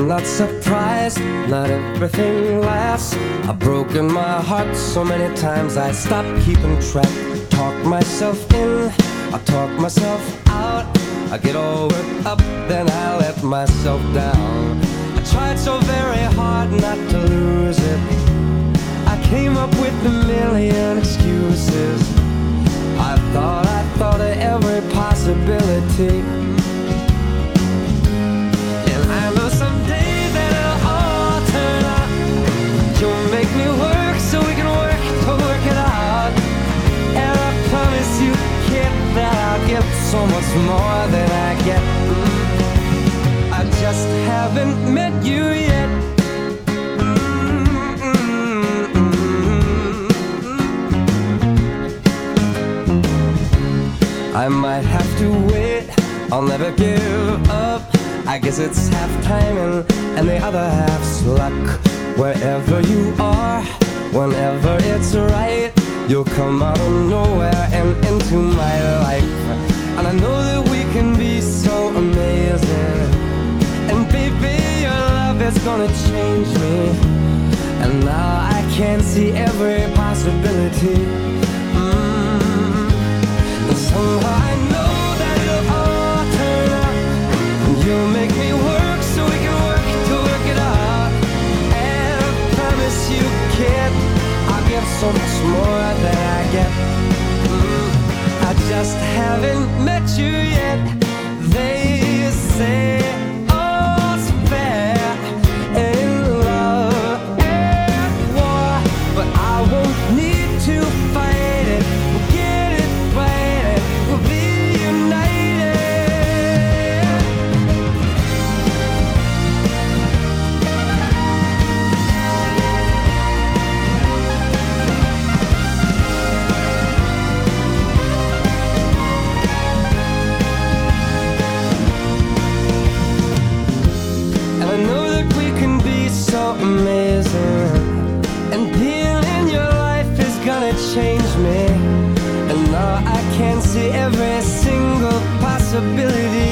not surprised, not everything lasts. I've broken my heart so many times I stopped keeping track. Talk myself in, I talk myself out. I get all worked up, then I let myself down. I tried so very hard not to lose it. I came up with a million excuses. I thought of every possibility. And I know someday that it'll all turn out. You'll make me work so we can work to work it out. And I promise you, kid, that I'll give so much more than I get. I just haven't met you yet. I might have to wait, I'll never give up. I guess it's half timing and the other half's luck. Wherever you are, whenever it's right, you'll come out of nowhere and into my life. And I know that we can be so amazing. And baby, your love is gonna change me. And now I can see every possibility. Somehow I know that it'll all turn out. You'll make me work so we can work to work it out. And I promise you, kid, I'll give so much more than I get. I just haven't met you yet. They say all's fair in love and war, but I won't need to fight it. We'll get it right. We'll be united. And I know that we can be so amazing. And being in your life is gonna change me. And now I can see every single possibility.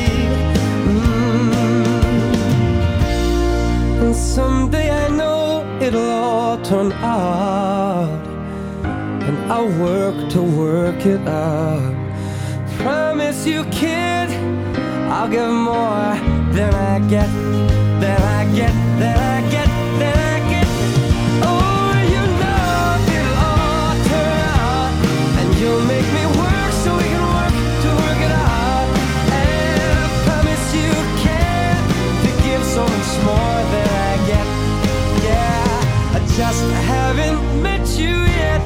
And someday I know it'll all turn out. And I'll work to work it out. Promise you, kid, I'll give more than I get, than I get, than I get, than I get. Oh, you know it'll all turn out. And you'll make me work so we can work to work it out. And I promise you can to give so much more than I get. Yeah, I just haven't met you yet.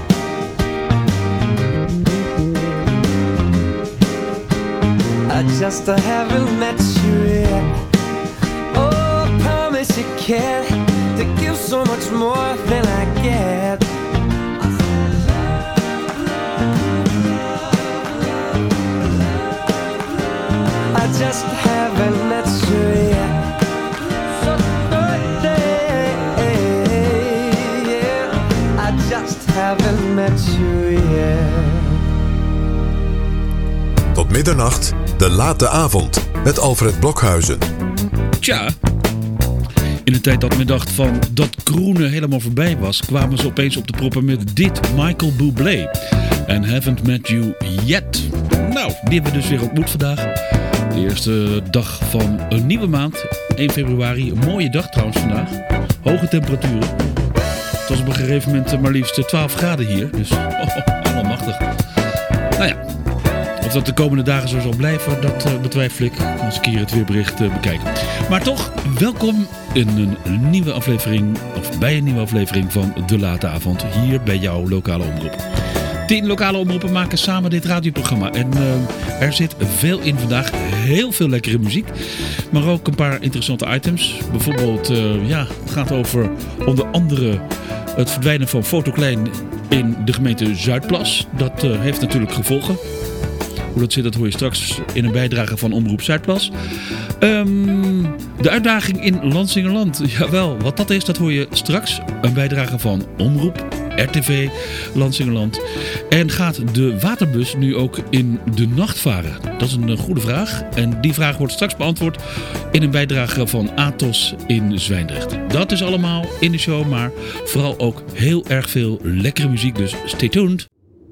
I just haven't met you yet. Oh, I promise you can to give so much more than I get. I just haven't met you yet. So yeah, I just haven't met you yet. Tot middernacht, de late avond met Alfred Blokhuizen. Tja, in de tijd dat men dacht van dat groene helemaal voorbij was, kwamen ze opeens op de proppen met dit, Michael Bublé. And Haven't Met You Yet. Nou, die hebben we dus weer ontmoet vandaag. De eerste dag van een nieuwe maand, 1 februari. Een mooie dag trouwens vandaag. Hoge temperaturen. Het was op een gegeven moment maar liefst 12 graden hier. Dus allemachtig. Nou ja, of dat de komende dagen zo zal blijven, dat betwijfel ik als ik hier het weerbericht bekijk. Maar toch, welkom in een nieuwe aflevering, of bij een nieuwe aflevering van De Late Avond, hier bij jouw lokale omroep. 10 lokale omroepen maken samen dit radioprogramma. En er zit veel in vandaag. Heel veel lekkere muziek. Maar ook een paar interessante items. Bijvoorbeeld, het gaat over onder andere het verdwijnen van Foto Klein in de gemeente Zuidplas. Dat heeft natuurlijk gevolgen. Hoe dat zit, dat hoor je straks in een bijdrage van Omroep Zuidplas. De uitdaging in Lansingerland. Jawel, wat dat is, dat hoor je straks. Een bijdrage van Omroep RTV Lansingerland. En gaat de waterbus nu ook in de nacht varen? Dat is een goede vraag. En die vraag wordt straks beantwoord in een bijdrage van Athos in Zwijndrecht. Dat is allemaal in de show, maar vooral ook heel erg veel lekkere muziek. Dus stay tuned.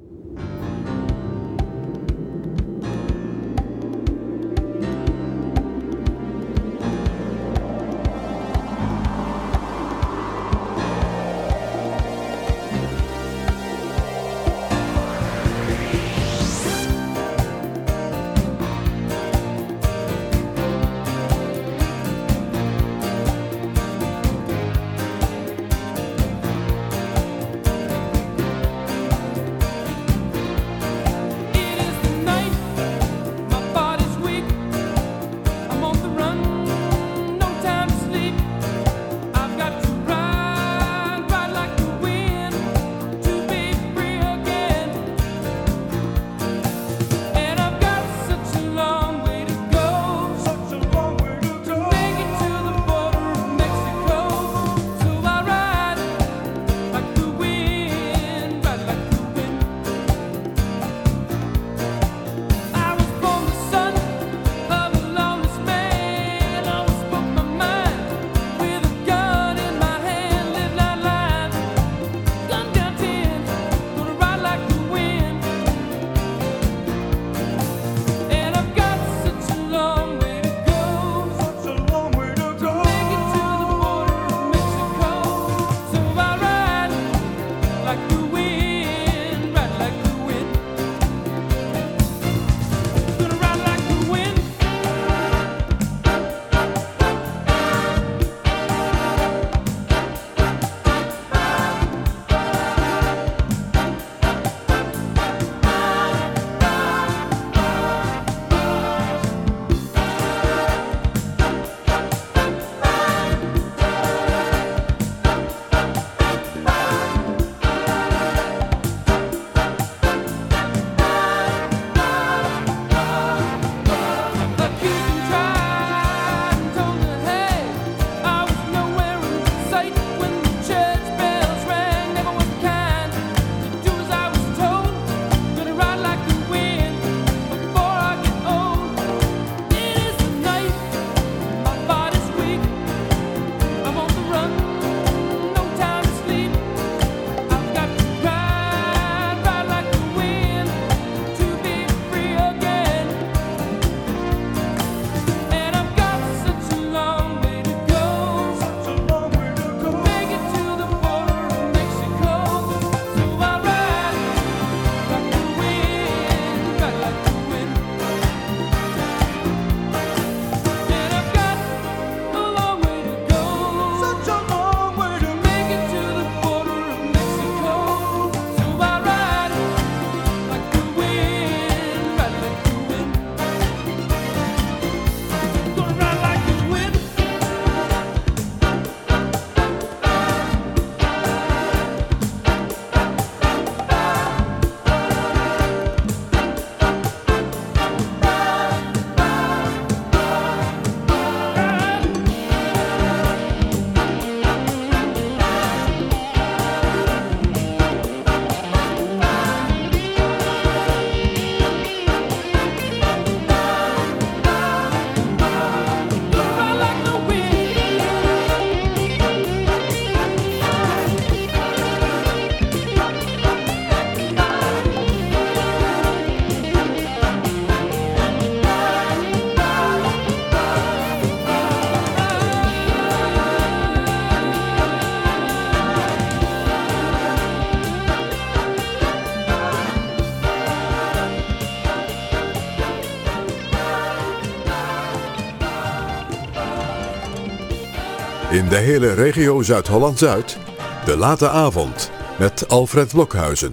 In de hele regio Zuid-Holland-Zuid, de late avond met Alfred Blokhuizen.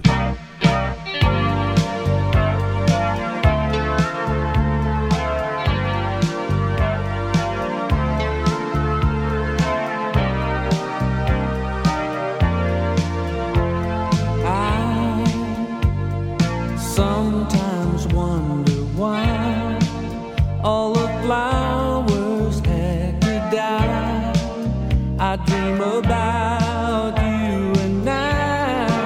I dream about you and now.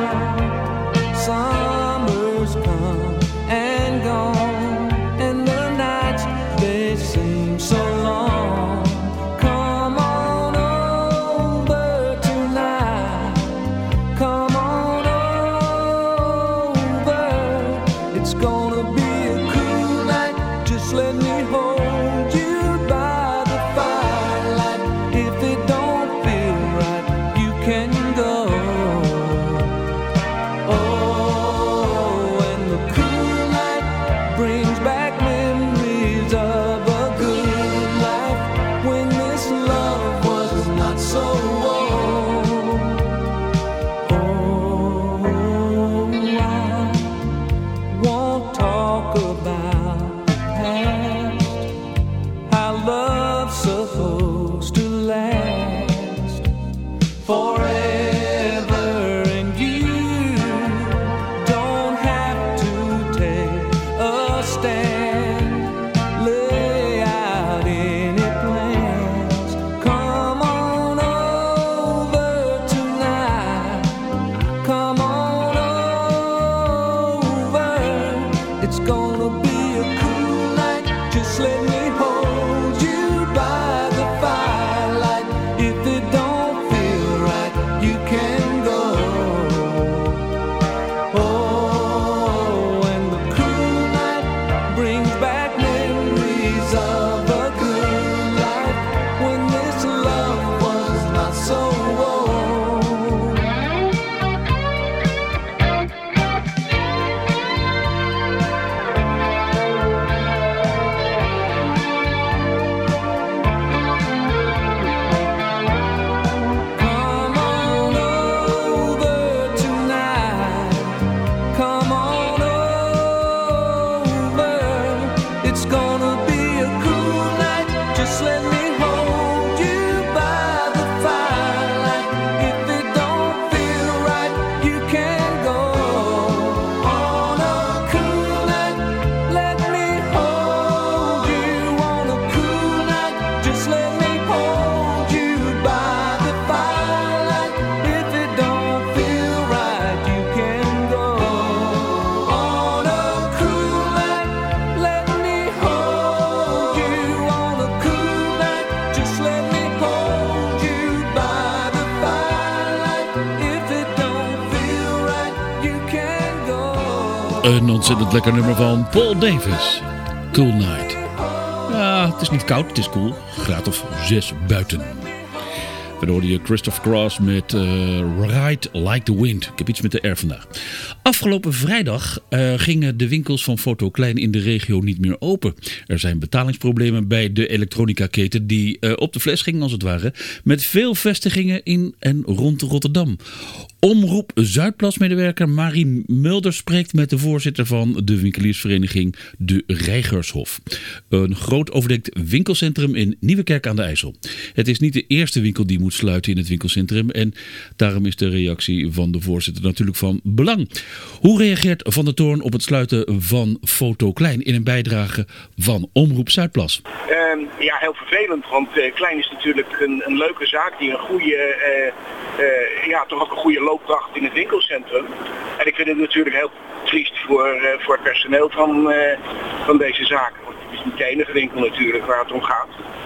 Een ontzettend lekker nummer van Paul Davis. Cool Night. Ja, het is niet koud, het is cool. Graad of 6 buiten. Verder hoorde je Christopher Cross met Ride Like the Wind. Ik heb iets met de R vandaag. Afgelopen vrijdag gingen de winkels van Foto Klein in de regio niet meer open. Er zijn betalingsproblemen bij de elektronica-keten die op de fles ging als het ware. Met veel vestigingen in en rond Rotterdam. Omroep Zuidplas-medewerker Marie Mulder spreekt met de voorzitter van de winkeliersvereniging De Reigershof. Een groot overdekt winkelcentrum in Nieuwekerk aan de IJssel. Het is niet de eerste winkel die moet sluiten in het winkelcentrum en daarom is de reactie van de voorzitter natuurlijk van belang. Hoe reageert Van der Toorn op het sluiten van Foto Klein in een bijdrage van Omroep Zuidplas? Ja, heel vervelend, want Klein is natuurlijk een leuke zaak die een goede, toch ook een goede loopkracht in het winkelcentrum. En ik vind het natuurlijk heel triest voor het personeel van deze zaak. Want het is niet de enige winkel natuurlijk waar het om gaat.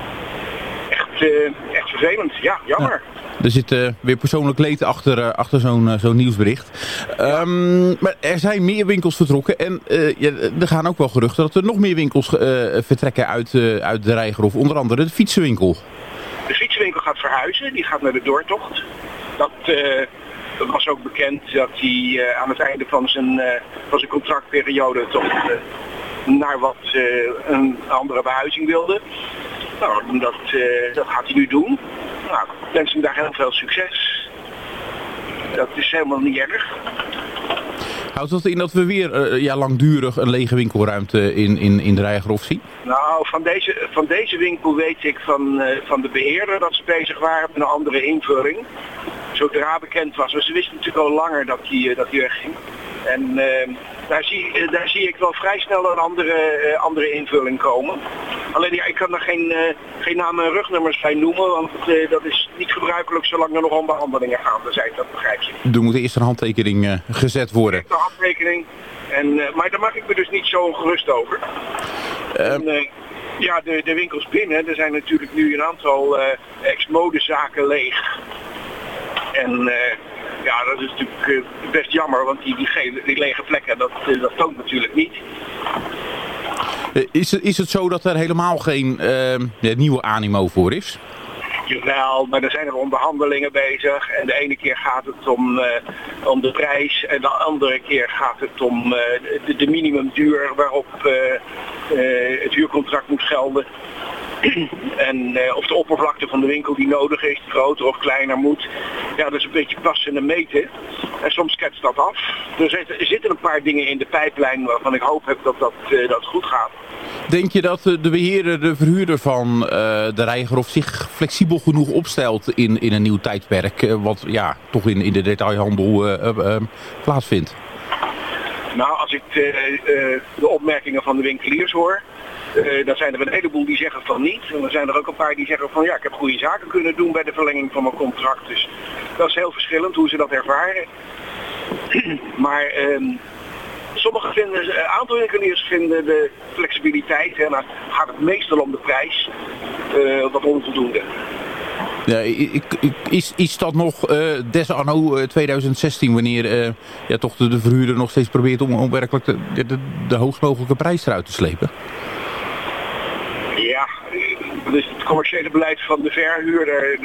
Echt vervelend, ja, jammer. Ja. Er zit weer persoonlijk leed achter zo'n nieuwsbericht. Maar er zijn meer winkels vertrokken en er gaan ook wel geruchten dat er nog meer winkels vertrekken uit de Reigerhof. Onder andere de fietsenwinkel. De fietsenwinkel gaat verhuizen, die gaat naar de doortocht. Dat was ook bekend dat hij aan het einde van zijn contractperiode toch naar een andere behuizing wilde. Nou, dat gaat hij nu doen. Nou, ik wens hem daar heel veel succes. Dat is helemaal niet erg. Houdt dat in dat we weer langdurig een lege winkelruimte in de Reigerhof zien? Nou, van deze winkel weet ik van de beheerder dat ze bezig waren met een andere invulling. Zodra bekend was. Maar ze wisten natuurlijk al langer dat hij wegging. En daar zie ik wel vrij snel een andere invulling komen. Alleen ja, ik kan er geen namen en rugnummers bij noemen, want dat is niet gebruikelijk zolang er nog om behandelingen gaande zijn, dat begrijp je. Er moet eerst een handtekening gezet worden. Een handtekening, maar daar maak ik me dus niet zo ongerust over. De winkels binnen, er zijn natuurlijk nu een aantal ex-modezaken leeg. En dat is natuurlijk best jammer, want die lege plekken, dat toont natuurlijk niet. Is het zo dat er helemaal geen nieuwe animo voor is? Jawel, maar er zijn er onderhandelingen bezig en de ene keer gaat het om de prijs en de andere keer gaat het om de minimumduur waarop het huurcontract moet gelden. En of de oppervlakte van de winkel die nodig is, groter of kleiner moet. Ja, dat is een beetje passen en meten. En soms ketst dat af. Er zitten een paar dingen in de pijplijn waarvan ik hoop heb dat goed gaat. Denk je dat de verhuurder van de Reigerhof zich flexibel genoeg opstelt in een nieuw tijdperk, wat toch in de detailhandel plaatsvindt? Nou, als ik de opmerkingen van de winkeliers hoor, dan zijn er een heleboel die zeggen van niet. En dan zijn er ook een paar die zeggen van ik heb goede zaken kunnen doen bij de verlenging van mijn contract. Dus dat is heel verschillend hoe ze dat ervaren. Maar een aantal winkeliers vinden de flexibiliteit, en dan gaat het meestal om de prijs, wat onvoldoende. Ja, is dat nog des anno 2016, wanneer toch de verhuurder nog steeds probeert om werkelijk de hoogst mogelijke prijs eruit te slepen? Ja, dus het commerciële beleid van de verhuurder,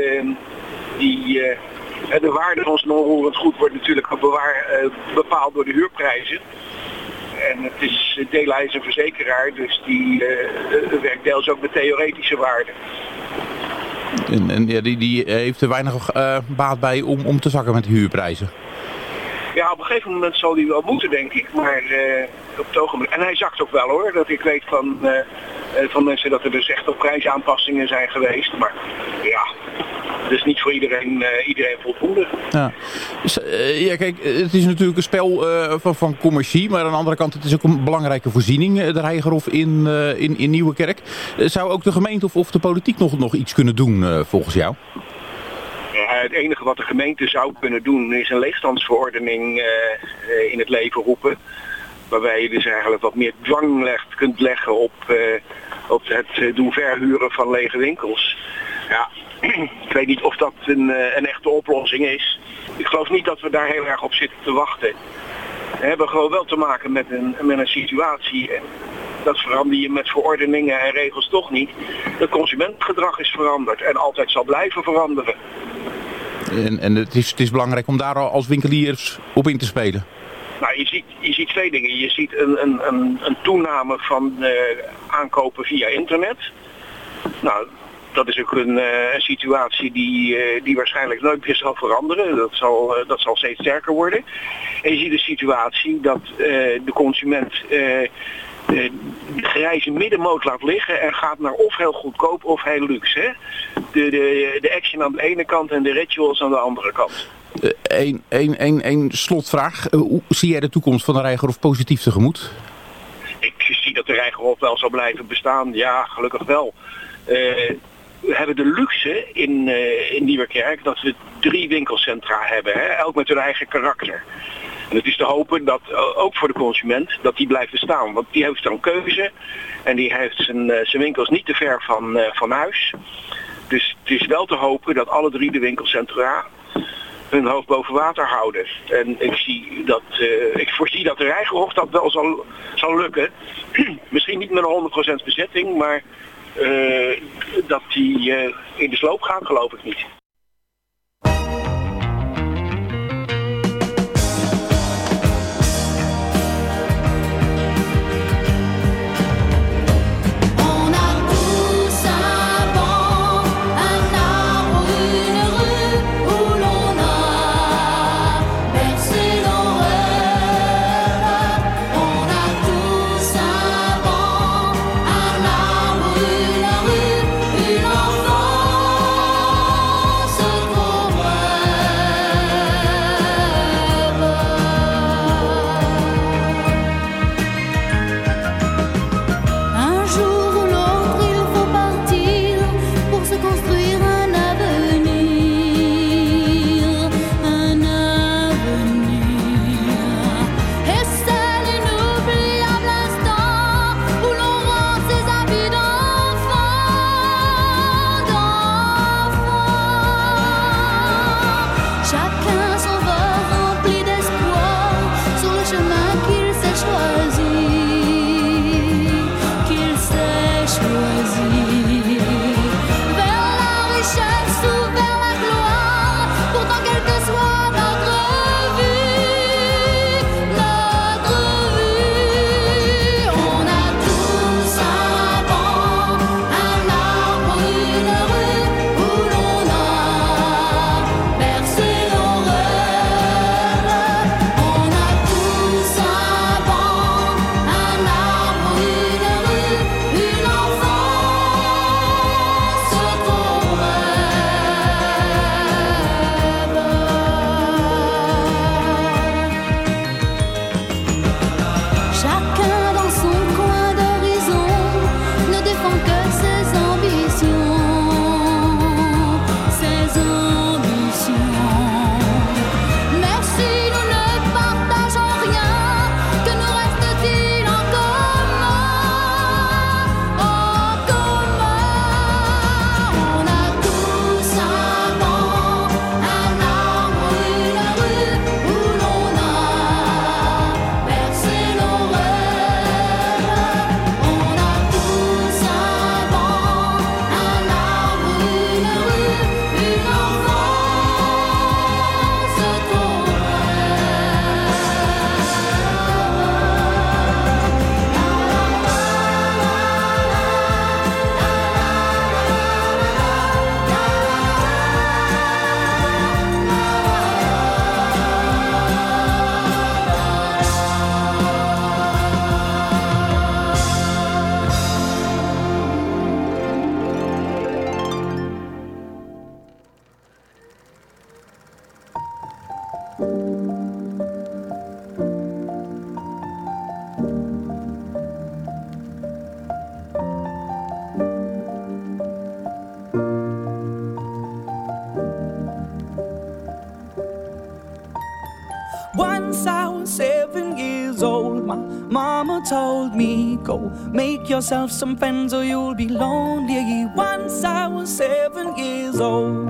de waarde van zijn onroerend goed wordt natuurlijk bepaald door de huurprijzen. En het is Dela is een verzekeraar, dus die werkt deels ook met theoretische waarden. En die heeft er weinig baat bij om te zakken met de huurprijzen. Ja, op een gegeven moment zal hij wel moeten, denk ik. Maar op het ogenblik... En hij zakt ook wel, hoor. Dat ik weet van mensen dat er dus echt op prijsaanpassingen zijn geweest. Maar ja, dus niet voor iedereen voldoende. Ja. Dus, kijk, het is natuurlijk een spel van commercie. Maar aan de andere kant, het is ook een belangrijke voorziening. De Reigerhof in Nieuwekerk. Zou ook de gemeente of de politiek nog iets kunnen doen, volgens jou? Het enige wat de gemeente zou kunnen doen is een leegstandsverordening in het leven roepen. Waarbij je dus eigenlijk wat meer dwang kunt leggen op het doen verhuren van lege winkels. Ja, ik weet niet of dat een echte oplossing is. Ik geloof niet dat we daar heel erg op zitten te wachten. We hebben gewoon wel te maken met een situatie. En dat verander je met verordeningen en regels toch niet. Het consumentengedrag is veranderd en altijd zal blijven veranderen. En het is belangrijk om daar als winkeliers op in te spelen. Nou, je ziet twee dingen. Je ziet een toename van aankopen via internet. Nou, dat is ook een situatie die waarschijnlijk nooit meer zal veranderen. Dat zal steeds sterker worden. En je ziet de situatie dat de consument de grijze middenmoot laat liggen en gaat naar of heel goedkoop of heel luxe. Hè? De Action aan de ene kant en de Rituals aan de andere kant. Een slotvraag. Hoe zie jij de toekomst van de Reigerhof positief tegemoet? Ik zie dat de Reigerhof wel zal blijven bestaan. Ja, gelukkig wel. We hebben de luxe in Nieuwerkerk dat we 3 winkelcentra hebben. Hè? Elk met hun eigen karakter. En het is te hopen dat, ook voor de consument, dat die blijft bestaan. Want die heeft dan keuze en die heeft zijn winkels niet te ver van huis. Dus het is wel te hopen dat alle 3 de winkelcentra hun hoofd boven water houden. En ik voorzie dat de Reigerhof dat wel zal lukken. Misschien niet met een 100% bezetting, maar dat die in de sloop gaan, geloof ik niet. Once I was 7 years old, my mama told me, go make yourself some friends or you'll be lonely. Once I was 7 years old.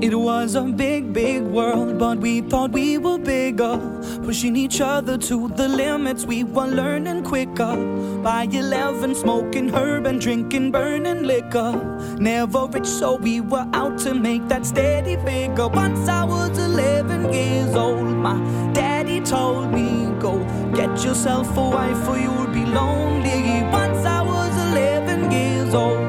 It was a big, big world, but we thought we were bigger. Pushing each other to the limits, we were learning quicker. By 11, smoking herb and drinking burning liquor. Never rich, so we were out to make that steady figure. Once I was 11 years old, my daddy told me, go get yourself a wife or you'll be lonely. Once I was 11 years old.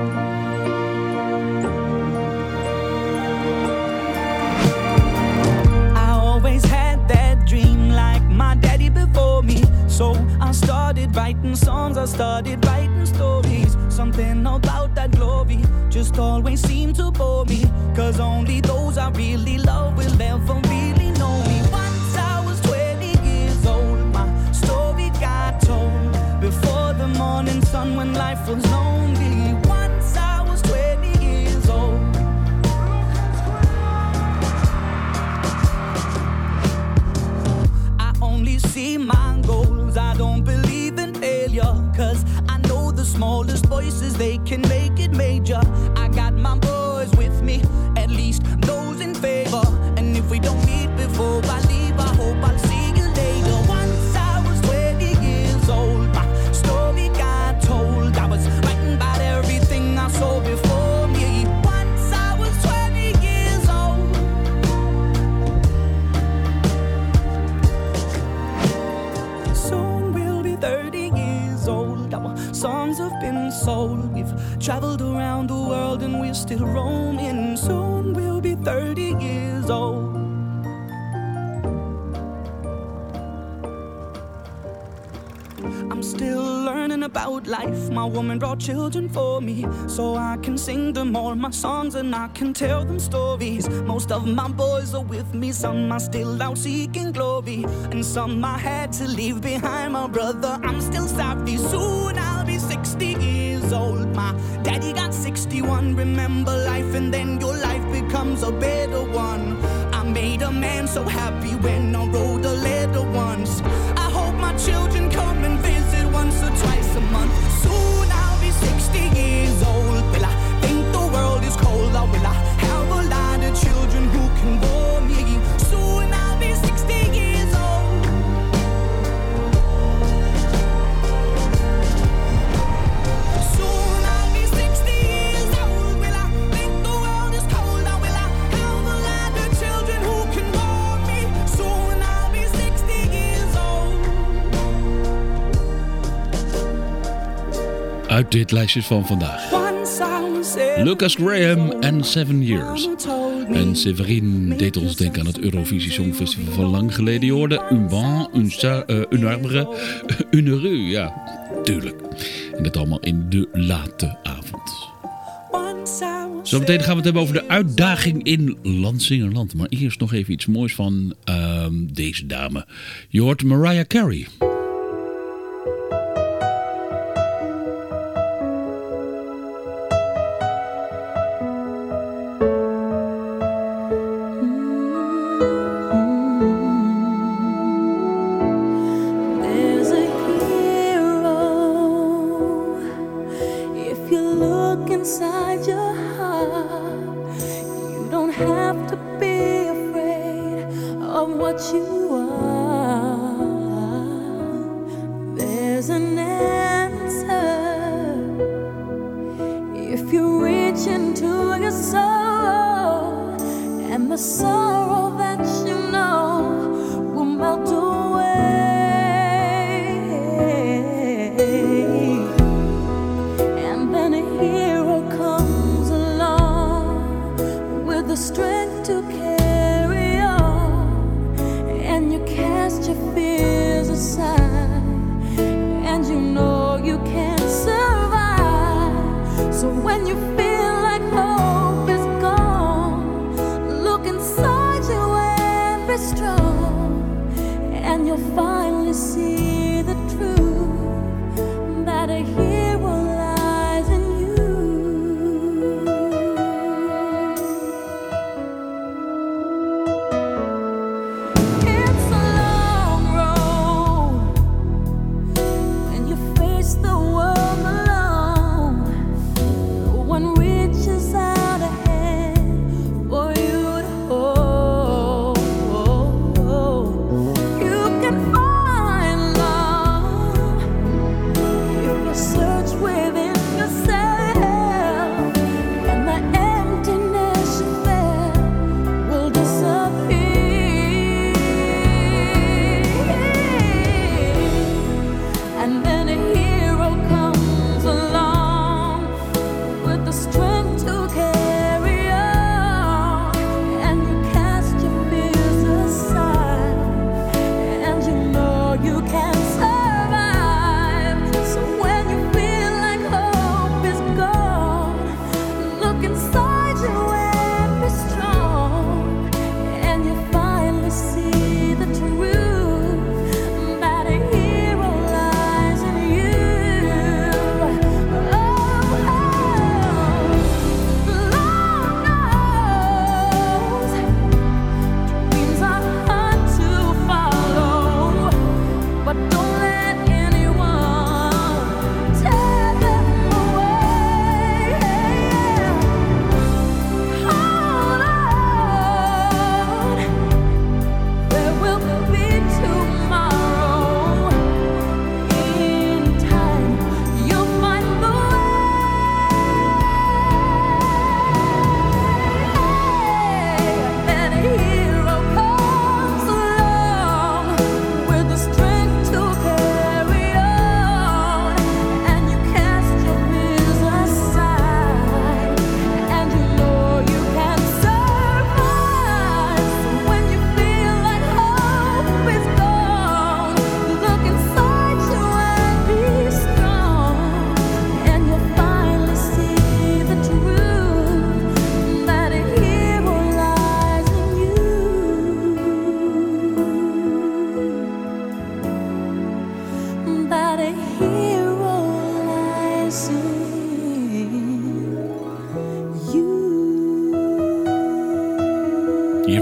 My daddy before me, so I started writing songs, I started writing stories. Something about that glory just always seemed to bore me, 'cause only those I really love will ever really know me. Once I was 20 years old, my story got told before the morning sun when life was lonely. Once I was 20 years old. See my goals, I don't believe in failure, 'cause I know the smallest voices, they can make it major. I got my boys with me, at least those in favor. And if we don't meet before I leave, I hope I'll see you later. Once I was 20 years old, my story got told. I was writing about everything I saw before me. Once I was 20 years old. Soon we'll be 30 years old. Our songs have been sold. We've traveled around the world and we're still roaming. Soon we'll be 30 years old. I'm still learning about life. My woman brought children for me, so I can sing them all my songs and I can tell them stories. Most of my boys are with me, some are still out seeking glory, and some I had to leave behind. My brother, I'm still sorry. Soon I'll be 60 years old. My daddy got 61. Remember life and then your life becomes a better one. I made a man so happy when I wrote a letter once. I hope my children come and visit once or twice a month. Soon I'll be 60 years old. Will I think the world is cold, or will I have a lot of children who can bore me? Soon I'll be 60 years old. Soon I'll be 60 years old. Will I think the world is cold, or will I have a lot of children who can bore me? Soon I'll be 60 years old. Uit dit lijstje van vandaag. Lucas Graham en 7 Years. En Séverine deed ons denken aan het Eurovisie Songfestival van lang geleden. Je hoorde un vent, un arbre, une rue. Ja, tuurlijk. En dat allemaal in de late avond. Zometeen gaan we het hebben over de uitdaging in Lansingerland. Maar eerst nog even iets moois van deze dame. Je hoort Mariah Carey. One reaches out a hand for you to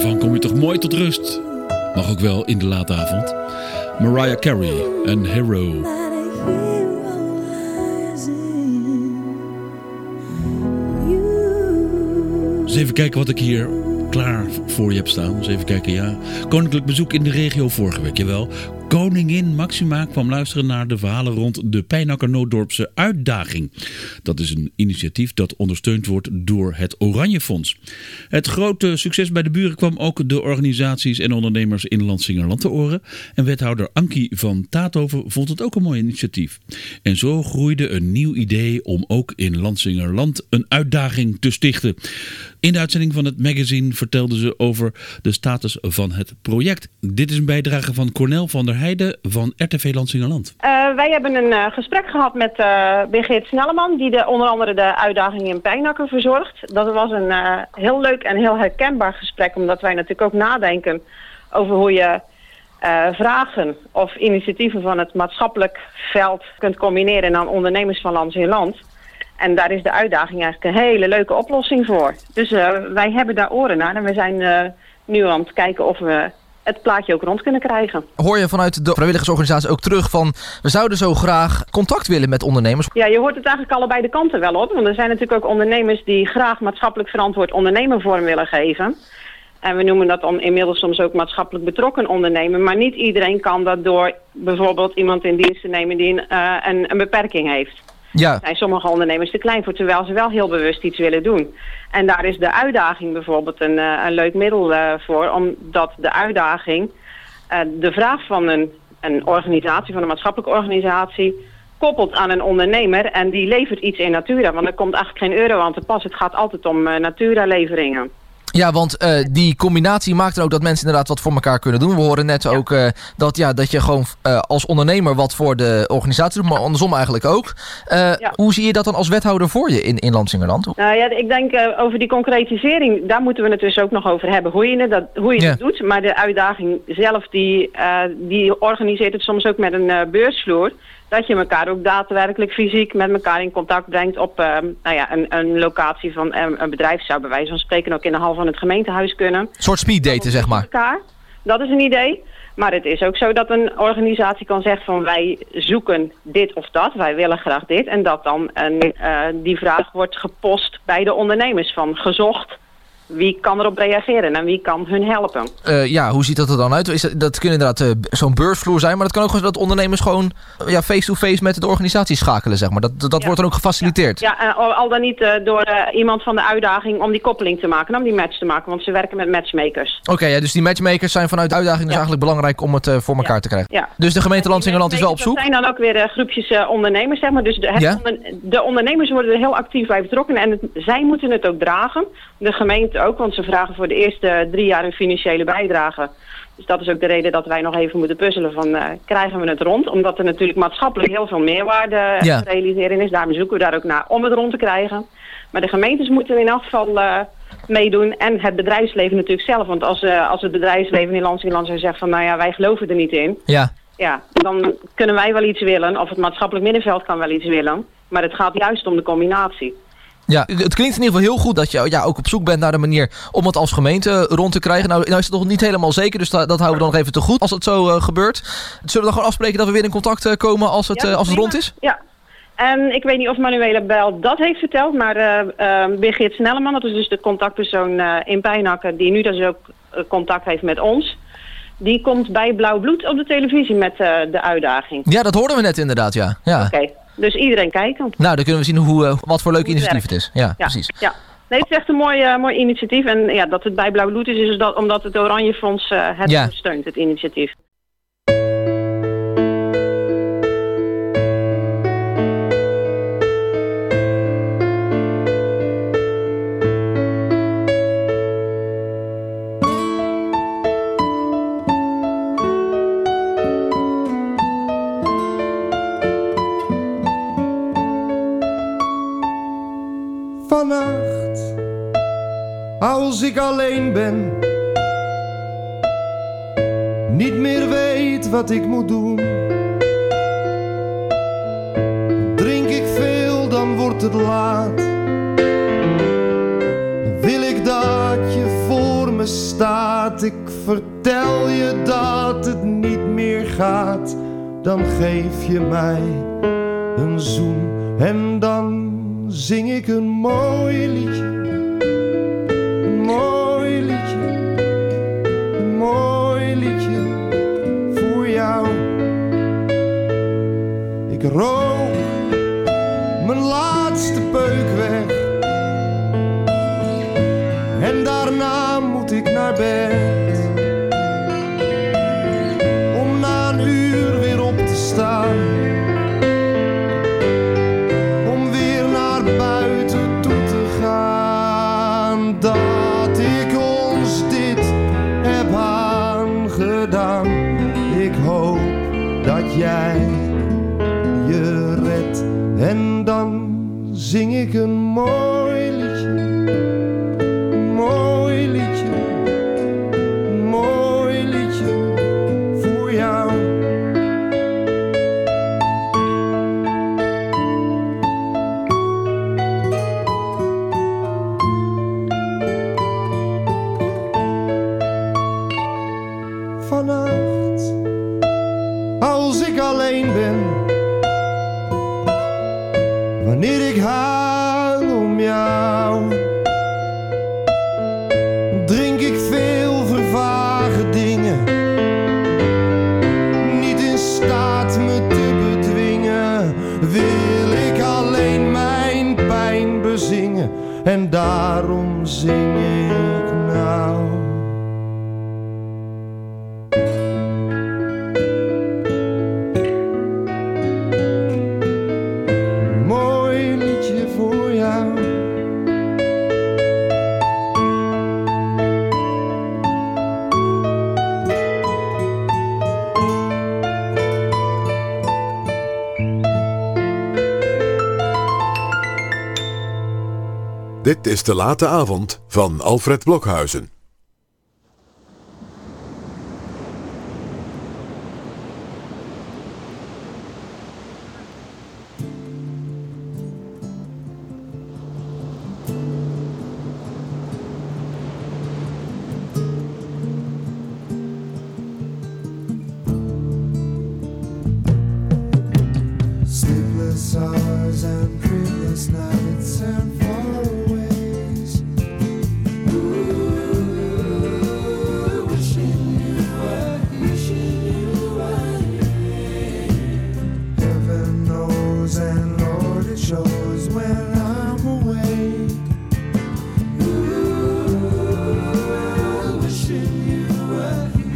Daarvan kom je toch mooi tot rust. Mag ook wel in de late avond. Mariah Carey en Hero. Dus even kijken wat ik hier klaar voor je heb staan. Dus even kijken, ja. Koninklijk bezoek in de regio vorige week, jawel. Koningin Maxima kwam luisteren naar de verhalen rond de Pijnacker Nooddorpse uitdaging. Dat is een initiatief dat ondersteund wordt door het Oranje Fonds. Het grote succes bij de buren kwam ook de organisaties en ondernemers in Lansingerland te oren. En wethouder Ankie van Taathoven vond het ook een mooi initiatief. En zo groeide een nieuw idee om ook in Lansingerland een uitdaging te stichten. In de uitzending van het magazine vertelden ze over de status van het project. Dit is een bijdrage van Cornel van der Heijden van RTV Lansingerland. Wij hebben een gesprek gehad met Birgit Snelleman, die onder andere de uitdaging in Pijnacker verzorgt. Dat was een heel leuk en heel herkenbaar gesprek, omdat wij natuurlijk ook nadenken over hoe je vragen of initiatieven van het maatschappelijk veld kunt combineren aan ondernemers van Lansingerland. En daar is de uitdaging eigenlijk een hele leuke oplossing voor. Dus wij hebben daar oren naar en we zijn nu aan het kijken of we het plaatje ook rond kunnen krijgen. Hoor je vanuit de vrijwilligersorganisatie ook terug van, we zouden zo graag contact willen met ondernemers? Ja, je hoort het eigenlijk allebei de kanten wel op. Want er zijn natuurlijk ook ondernemers die graag maatschappelijk verantwoord ondernemen vorm willen geven. En we noemen dat inmiddels soms ook maatschappelijk betrokken ondernemen. Maar niet iedereen kan dat door bijvoorbeeld iemand in dienst te nemen die een beperking heeft. Ja. Er zijn sommige ondernemers te klein voor, terwijl ze wel heel bewust iets willen doen. En daar is de uitdaging bijvoorbeeld een leuk middel voor, omdat de uitdaging de vraag van een organisatie, van een maatschappelijke organisatie, koppelt aan een ondernemer en die levert iets in Natura. Want er komt eigenlijk geen euro aan te pas. Het gaat altijd om Natura-leveringen. Ja, want die combinatie maakt er ook dat mensen inderdaad wat voor elkaar kunnen doen. We horen net ook dat je gewoon als ondernemer wat voor de organisatie doet, maar andersom eigenlijk ook. Hoe zie je dat dan als wethouder voor je in Lansingerland? Nou ja, ik denk over die concretisering, daar moeten we het dus ook nog over hebben. Hoe je dat doet, maar de uitdaging zelf, die organiseert het soms ook met een beursvloer. Dat je elkaar ook daadwerkelijk fysiek met elkaar in contact brengt op een locatie van een bedrijf zou bij wijze van spreken ook in de hal van het gemeentehuis kunnen. Een soort speeddaten, zeg maar. Dat is een idee. Maar het is ook zo dat een organisatie kan zeggen van wij zoeken dit of dat, wij willen graag dit. En dat dan die vraag wordt gepost bij de ondernemers van gezocht. Wie kan erop reageren en wie kan hun helpen? Hoe ziet dat er dan uit? Dat kan inderdaad zo'n beursvloer zijn, maar dat kan ook dat ondernemers gewoon face-to-face met de organisatie schakelen, zeg maar. Dat wordt dan ook gefaciliteerd. Ja, al dan niet door iemand van de uitdaging om die koppeling te maken, om die match te maken, want ze werken met matchmakers. Oké, dus die matchmakers zijn vanuit de uitdaging dus eigenlijk belangrijk om het voor elkaar te krijgen. Ja. Dus de gemeente Lansingerland is wel op zoek? Dat zijn dan ook weer groepjes ondernemers, zeg maar. Dus de ondernemers worden er heel actief bij betrokken en zij moeten het ook dragen. De gemeente ook, want ze vragen voor de eerste 3 jaar een financiële bijdrage. Dus dat is ook de reden dat wij nog even moeten puzzelen van krijgen we het rond. Omdat er natuurlijk maatschappelijk heel veel meerwaarde te realiseren is. Daarom zoeken we daar ook naar om het rond te krijgen. Maar de gemeentes moeten in elk geval meedoen. En het bedrijfsleven natuurlijk zelf. Want als het bedrijfsleven in Lansingerland zou zeggen van nou ja, wij geloven er niet in. Ja, dan kunnen wij wel iets willen. Of het maatschappelijk middenveld kan wel iets willen. Maar het gaat juist om de combinatie. Ja, het klinkt in ieder geval heel goed dat je ook op zoek bent naar de manier om het als gemeente rond te krijgen. Nou is het nog niet helemaal zeker, dus dat houden we dan nog even te goed als het zo gebeurt. Zullen we dan gewoon afspreken dat we weer in contact komen als het rond is? Ja, en ik weet niet of Manuela Bijl dat heeft verteld, maar Birgit Snelleman, dat is dus de contactpersoon in Pijnacker, die nu dus ook contact heeft met ons. Die komt bij Blauw Bloed op de televisie met de uitdaging. Ja, dat hoorden we net inderdaad, ja. Oké. Dus iedereen kijken. Nou, dan kunnen we zien wat voor leuk initiatief het is. Ja, precies. Ja. Nee, het is echt een mooi initiatief. En dat het bij Blauw Bloed is dat omdat het Oranje Fonds het ondersteunt, het initiatief. Vannacht, als ik alleen ben, niet meer weet wat ik moet doen. Drink ik veel, dan wordt het laat. Dan wil ik dat je voor me bestaat. Ik vertel je dat het niet meer gaat. Dan geef je mij een zoen en dan zing ik een mooi liedje. Een mooi liedje. Een mooi liedje voor jou. Ik rook mijn laatste peuk weg. En daarna moet ik naar bed. Om na een uur weer op te staan. Om weer naar buiten toe te gaan. Dat ik ons dit heb aangedaan. Ik hoop dat jij je redt. En dan zing ik een mooi liedje. Mooi liedje, mooi liedje voor jou. Vannacht, als ik alleen ben, wanneer ik huil om jou, drink ik veel vervagen dingen, niet in staat me te bedwingen. Wil ik alleen mijn pijn bezingen en daarom zing ik nou. Mooi liedje voor jou. Dit is De Late Avond van Alfred Blokhuizen. Sleepless hours and dreamless nights and faraways. Wishing you were here. Heaven knows and Lord it shows when I'm awake. Wishing you were here.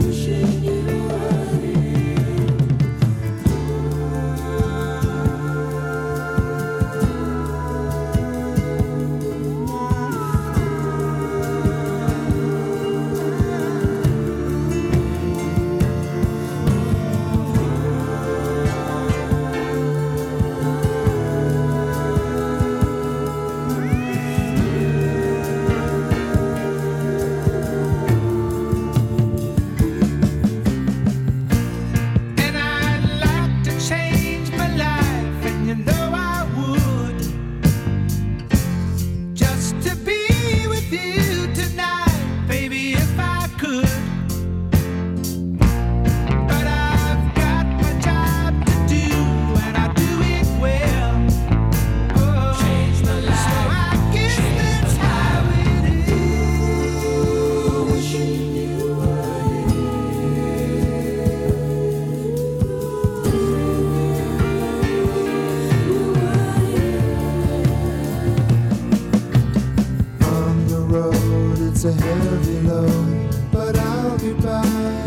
It's a heavy load, but I'll be by.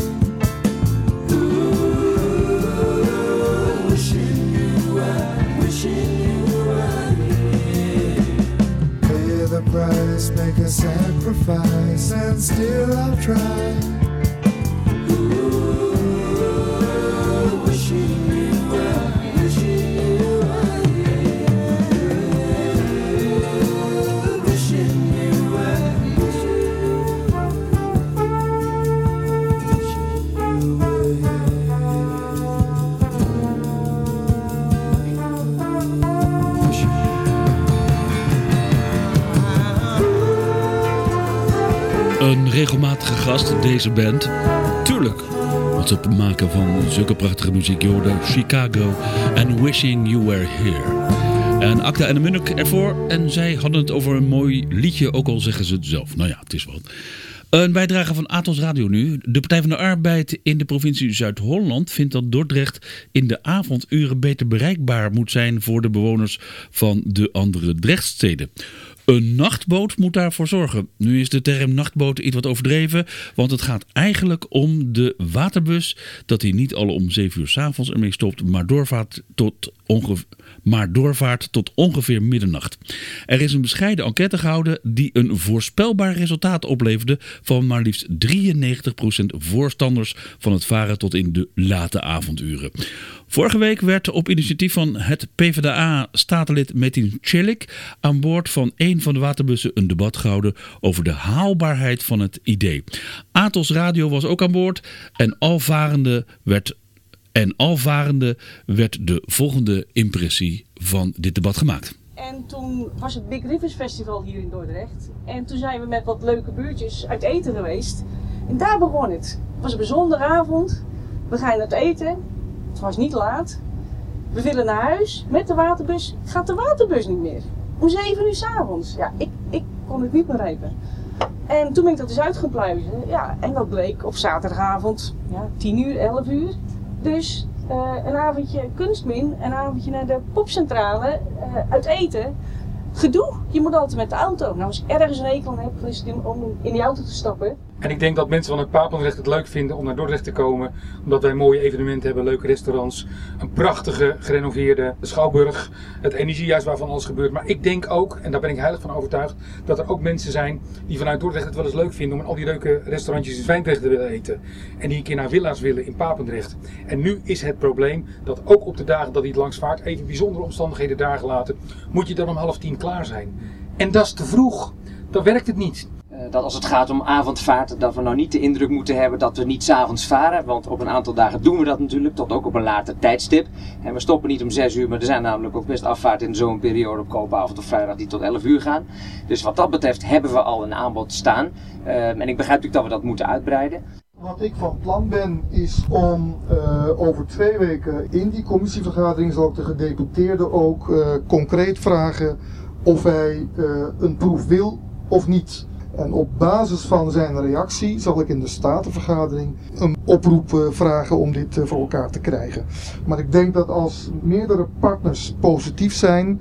Wishing you were here. Pay the price, make a sacrifice, and still I'll try. Wishing you were here. Wishing you were een regelmatige gast, deze band. Tuurlijk, wat ze maken van zulke prachtige muziek. Je hoorde Chicago en Wishing You Were Here. En Acta en de Munnik ervoor. En zij hadden het over een mooi liedje, ook al zeggen ze het zelf. Nou ja, het is wat. Een bijdrage van Atos Radio nu. De Partij van de Arbeid in de provincie Zuid-Holland vindt dat Dordrecht in de avonduren beter bereikbaar moet zijn voor de bewoners van de andere Drechtsteden. Een nachtboot moet daarvoor zorgen. Nu is de term nachtboot iets wat overdreven, want het gaat eigenlijk om de waterbus, dat hij niet alle om 7 uur 's avonds ermee stopt, maar doorvaart tot ongeveer middernacht. Er is een bescheiden enquête gehouden die een voorspelbaar resultaat opleverde van maar liefst 93% voorstanders van het varen tot in de late avonduren. Vorige week werd op initiatief van het PvdA-statenlid Metin Celik aan boord van een van de waterbussen een debat gehouden over de haalbaarheid van het idee. Atos Radio was ook aan boord en alvarende werd de volgende impressie van dit debat gemaakt. En toen was het Big Rivers Festival hier in Dordrecht. En toen zijn we met wat leuke buurtjes uit eten geweest. En daar begon het. Het was een bijzondere avond. We gaan uit eten. Het was niet laat. We willen naar huis met de waterbus. Gaat de waterbus niet meer? Om 7 uur 's avonds. Ja, ik kon het niet begrijpen. En toen ben ik dat dus uit gaan pluizen. Ja, en dat bleek op zaterdagavond, 10 uur, 11 uur. Dus een avondje kunstmin, een avondje naar de popcentrale, uit eten. Gedoe, je moet altijd met de auto. Nou, als ik ergens een hekel aan heb, is het om in die auto te stappen. En ik denk dat mensen van het Papendrecht het leuk vinden om naar Dordrecht te komen. Omdat wij mooie evenementen hebben, leuke restaurants. Een prachtige gerenoveerde schouwburg. Het energiehuis waarvan alles gebeurt. Maar ik denk ook, en daar ben ik heilig van overtuigd, dat er ook mensen zijn die vanuit Dordrecht het wel eens leuk vinden om in al die leuke restaurantjes in Zwijndrecht te willen eten. En die een keer naar villa's willen in Papendrecht. En nu is het probleem dat ook op de dagen dat hij het langs vaart, even bijzondere omstandigheden daar gelaten, moet je dan om 9:30 klaar zijn. En dat is te vroeg. Dan werkt het niet. Dat als het gaat om avondvaart, dat we nou niet de indruk moeten hebben dat we niet 's avonds varen. Want op een aantal dagen doen we dat natuurlijk, tot ook op een later tijdstip. En we stoppen niet om 6 uur, maar er zijn namelijk ook best afvaarten in de zomerperiode op koopavond of vrijdag die tot 11 uur gaan. Dus wat dat betreft hebben we al een aanbod staan. En ik begrijp natuurlijk dat we dat moeten uitbreiden. Wat ik van plan ben is om over 2 weken in die commissievergadering zal ik de gedeputeerde ook concreet vragen of hij een proef wil of niet. En op basis van zijn reactie zal ik in de statenvergadering een oproep vragen om dit voor elkaar te krijgen. Maar ik denk dat als meerdere partners positief zijn,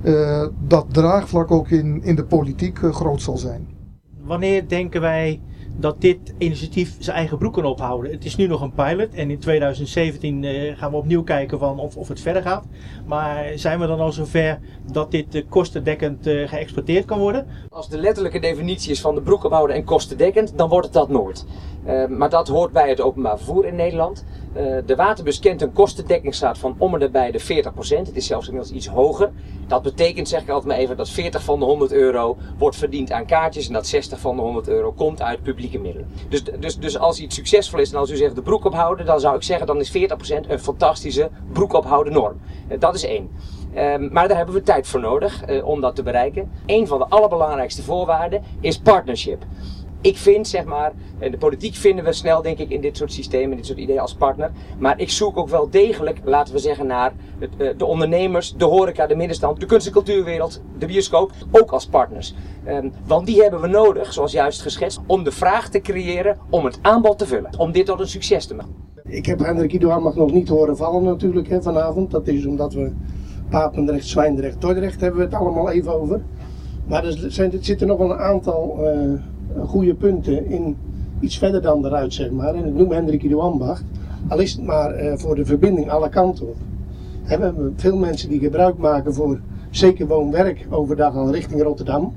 dat draagvlak ook in de politiek groot zal zijn. Wanneer denken wij dat dit initiatief zijn eigen broek kan ophouden? Het is nu nog een pilot en in 2017 gaan we opnieuw kijken van of het verder gaat. Maar zijn we dan al zover dat dit kostendekkend geëxploiteerd kan worden? Als de letterlijke definitie is van de broek ophouden en kostendekkend, dan wordt het dat nooit. Maar dat hoort bij het openbaar vervoer in Nederland. De waterbus kent een kostendekkingsgraad van om en nabij de 40%. Het is zelfs inmiddels iets hoger. Dat betekent, zeg ik altijd maar even, dat 40 van de 100 euro wordt verdiend aan kaartjes en dat 60 van de 100 euro komt uit publieke middelen. Dus als iets succesvol is en als u zegt de broek ophouden, dan zou ik zeggen dan is 40% een fantastische broek ophouden norm. Dat is 1. Maar daar hebben we tijd voor nodig om dat te bereiken. Een van de allerbelangrijkste voorwaarden is partnership. Ik vind, zeg maar, de politiek vinden we snel, denk ik, in dit soort systemen, dit soort ideeën als partner. Maar ik zoek ook wel degelijk, laten we zeggen, naar de ondernemers, de horeca, de middenstand, de kunst- en cultuurwereld, de bioscoop, ook als partners. Want die hebben we nodig, zoals juist geschetst, om de vraag te creëren, om het aanbod te vullen. Om dit tot een succes te maken. Ik heb Hendrik Ido Ambach nog niet horen vallen natuurlijk vanavond. Dat is omdat we Papendrecht, Zwijndrecht, Dordrecht hebben we het allemaal even over. Maar er zitten nog wel een aantal goede punten in iets verder dan eruit, zeg maar. En ik noem Hendrik Ido Ambach, al is het maar voor de verbinding alle kanten op. We hebben veel mensen die gebruik maken voor zeker woon-werk overdag al richting Rotterdam.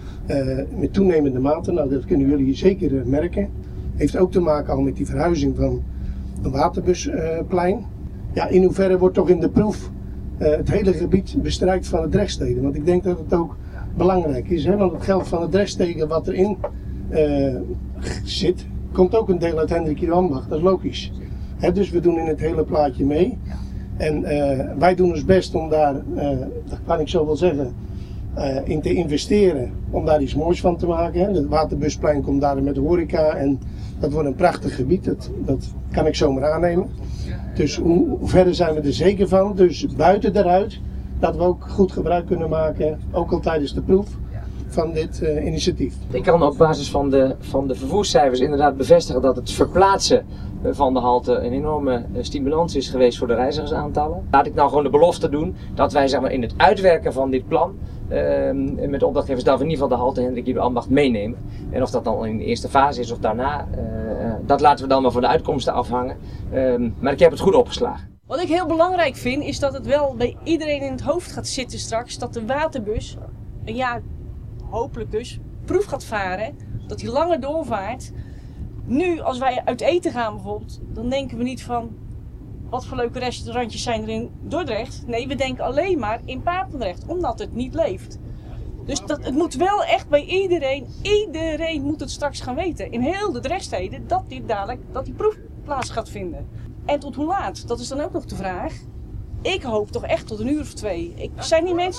Met toenemende mate, nou dat kunnen jullie zeker merken. Heeft ook te maken al met die verhuizing van een waterbusplein. Ja, in hoeverre wordt toch in de proef het hele gebied bestrijkt van de Drechtsteden? Want ik denk dat het ook belangrijk is, want het geld van de Drechtsteden wat erin zit, komt ook een deel uit Hendrik Ido Ambach, dat is logisch. Dus we doen in het hele plaatje mee. En wij doen ons best om daar, dat kan ik zo wel zeggen, in te investeren om daar iets moois van te maken. Hè. Het Waterbusplein komt daar met de horeca en dat wordt een prachtig gebied. Dat kan ik zomaar aannemen. Dus hoe verder zijn we er zeker van. Dus buiten daaruit dat we ook goed gebruik kunnen maken, ook al tijdens de proef, van dit initiatief. Ik kan op basis van de vervoerscijfers inderdaad bevestigen dat het verplaatsen van de halte een enorme stimulans is geweest voor de reizigersaantallen. Laat ik nou gewoon de belofte doen dat wij zeg maar, in het uitwerken van dit plan met de opdrachtgevers dat we in ieder geval de halte Hendrik Ido Ambacht meenemen. En of dat dan in de eerste fase is of daarna, dat laten we dan maar van de uitkomsten afhangen. Maar ik heb het goed opgeslagen. Wat ik heel belangrijk vind is dat het wel bij iedereen in het hoofd gaat zitten straks. Dat de waterbus een jaar, hopelijk dus, proef gaat varen. Dat hij langer doorvaart. Nu, als wij uit eten gaan bijvoorbeeld, dan denken we niet van wat voor leuke restaurantjes zijn er in Dordrecht. Nee, we denken alleen maar in Papendrecht, omdat het niet leeft. Dus het moet wel echt bij iedereen moet het straks gaan weten. In heel de Drechtsteden dat die proef plaats gaat vinden. En tot hoe laat? Dat is dan ook nog de vraag. Ik hoop toch echt tot 1:02. Zijn die mensen...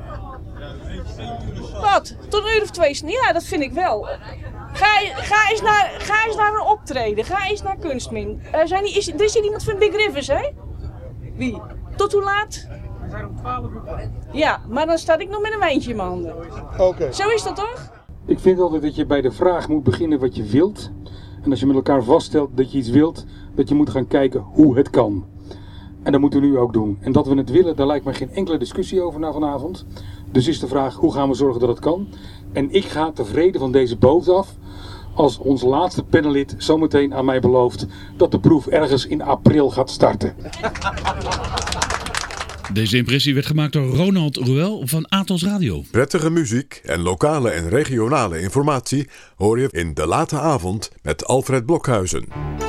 Wat? Tot 1:02? Ja, dat vind ik wel. Ga eens naar een optreden. Ga eens naar Kunstmin. Er is hier iemand van Big Rivers, hè? Wie? Tot hoe laat? We zijn om 12 uur. Ja, maar dan sta ik nog met een wijntje in mijn handen. Oké. Zo is dat toch? Ik vind altijd dat je bij de vraag moet beginnen wat je wilt. En als je met elkaar vaststelt dat je iets wilt, dat je moet gaan kijken hoe het kan. En dat moeten we nu ook doen. En dat we het willen, daar lijkt me geen enkele discussie over na vanavond. Dus is de vraag, hoe gaan we zorgen dat het kan? En ik ga tevreden van deze boot af als ons laatste panellid zometeen aan mij belooft dat de proef ergens in april gaat starten. Deze impressie werd gemaakt door Ronald Ruel van Atos Radio. Prettige muziek en lokale en regionale informatie hoor je in De Late Avond met Alfred Blokhuizen.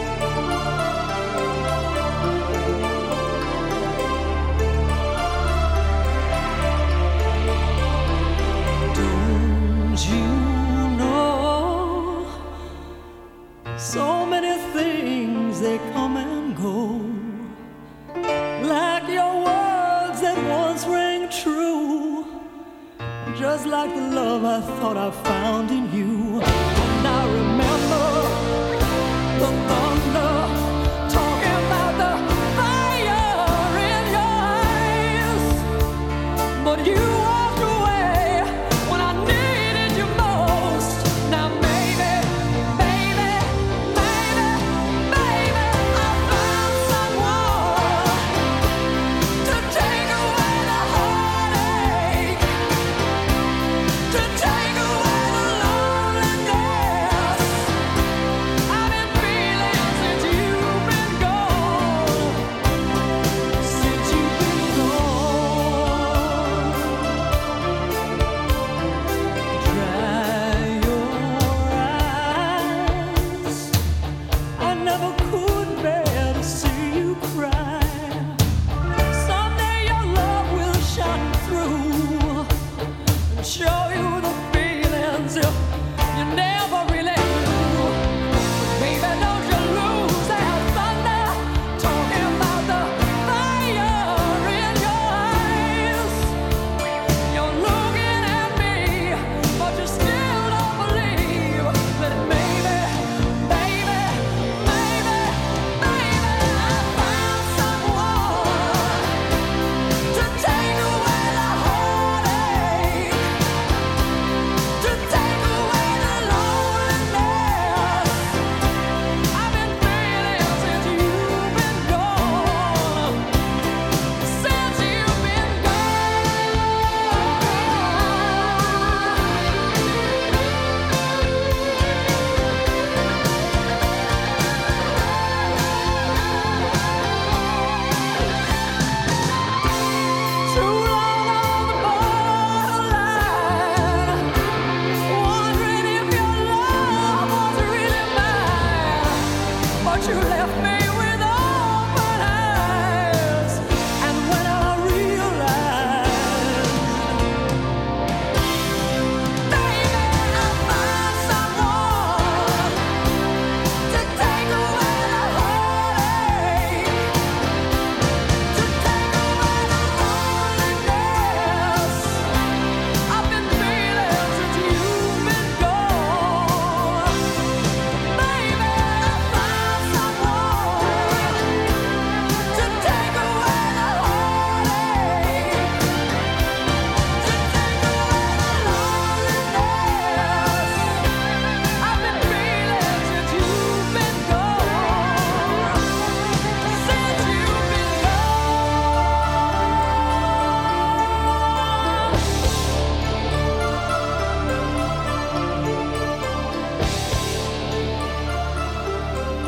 So many things, they come and go, like your words that once rang true, just like the love I thought I found in you. And I remember the thunder, talking about the fire in your eyes, but you walked away when I needed you most. Now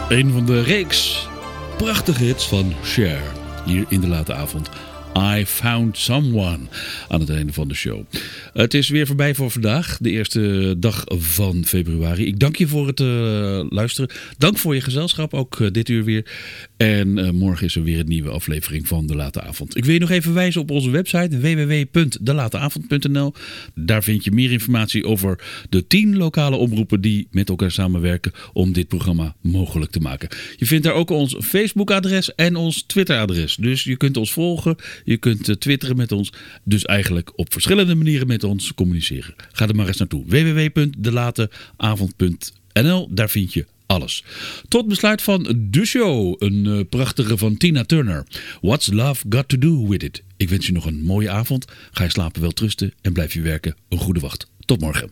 Een van de reeks prachtige hits van Cher. Hier in de late avond. I Found Someone aan het einde van de show. Het is weer voorbij voor vandaag. De eerste dag van februari. Ik dank je voor het luisteren. Dank voor je gezelschap. Ook dit uur weer. En morgen is er weer een nieuwe aflevering van De Late Avond. Ik wil je nog even wijzen op onze website www.delateavond.nl. Daar vind je meer informatie over de 10 lokale omroepen die met elkaar samenwerken om dit programma mogelijk te maken. Je vindt daar ook ons Facebook-adres en ons Twitter-adres. Dus je kunt ons volgen. Je kunt twitteren met ons. Dus eigenlijk op verschillende manieren met ons communiceren. Ga er maar eens naartoe. www.delateavond.nl. Daar vind je alles. Tot besluit van de show. Een prachtige van Tina Turner. What's Love Got To Do With It? Ik wens je nog een mooie avond. Ga je slapen, wel trusten en blijf je werken. Een goede wacht. Tot morgen.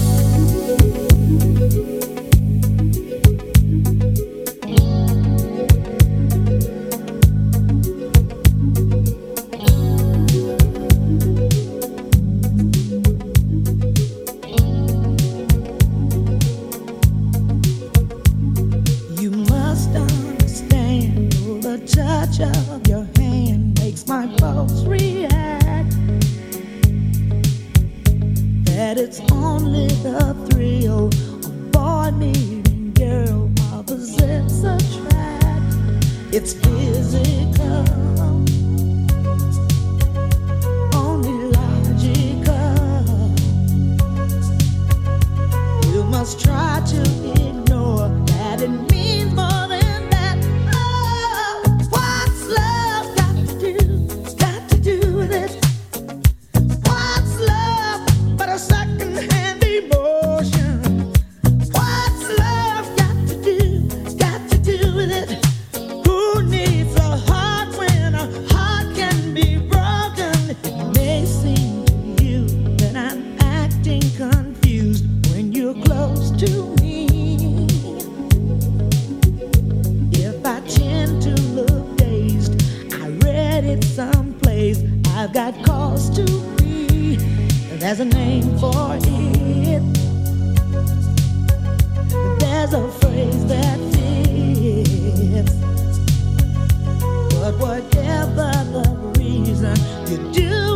Touch of your hand makes my pulse react. That it's only the thrill of boy meeting girl, opposites attract. It's physical, only logical. You must try to ignore that it means more than I've got cause to be. There's a name for it. There's a phrase that fits. But whatever the reason, you do